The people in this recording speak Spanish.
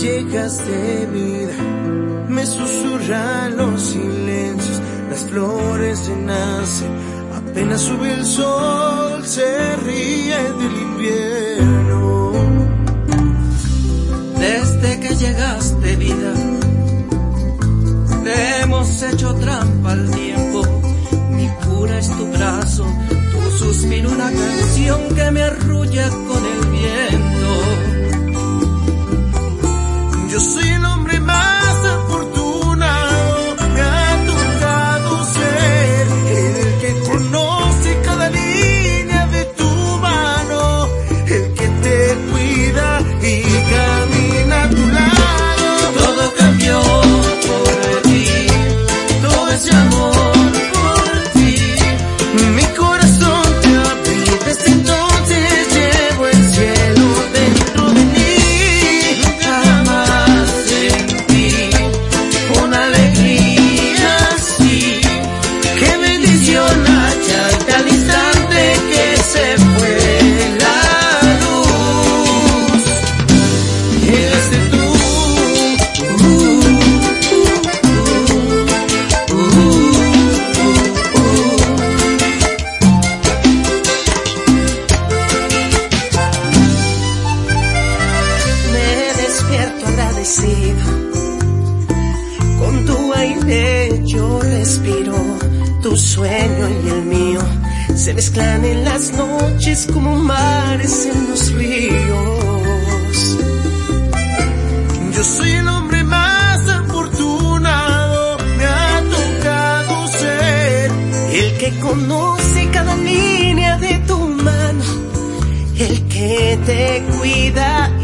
llegaste vida, me susurran los silencios, las flores renacen, apenas sube el sol, se ríe del invierno. Desde que llegaste vida, te hemos hecho trampa al tiempo, mi cura es tu brazo, tu suspiro una canción que me arrulla con el viento. Yo soy el hombre más afortunado, me ha tocado ser el que conoce cada línea de tu mano, el que te cuida y camina a tu lado. Todo cambió por ti, todo ese amor por ti. Mi corazón te abre, desde entonces llevo el cielo dentro de mí. Con tu aire yo respiro, tu sueño y el mío se mezclan en las noches como mares en los ríos. Yo soy el hombre más afortunado, me ha tocado ser el que conoce cada línea de tu mano, el que te cuida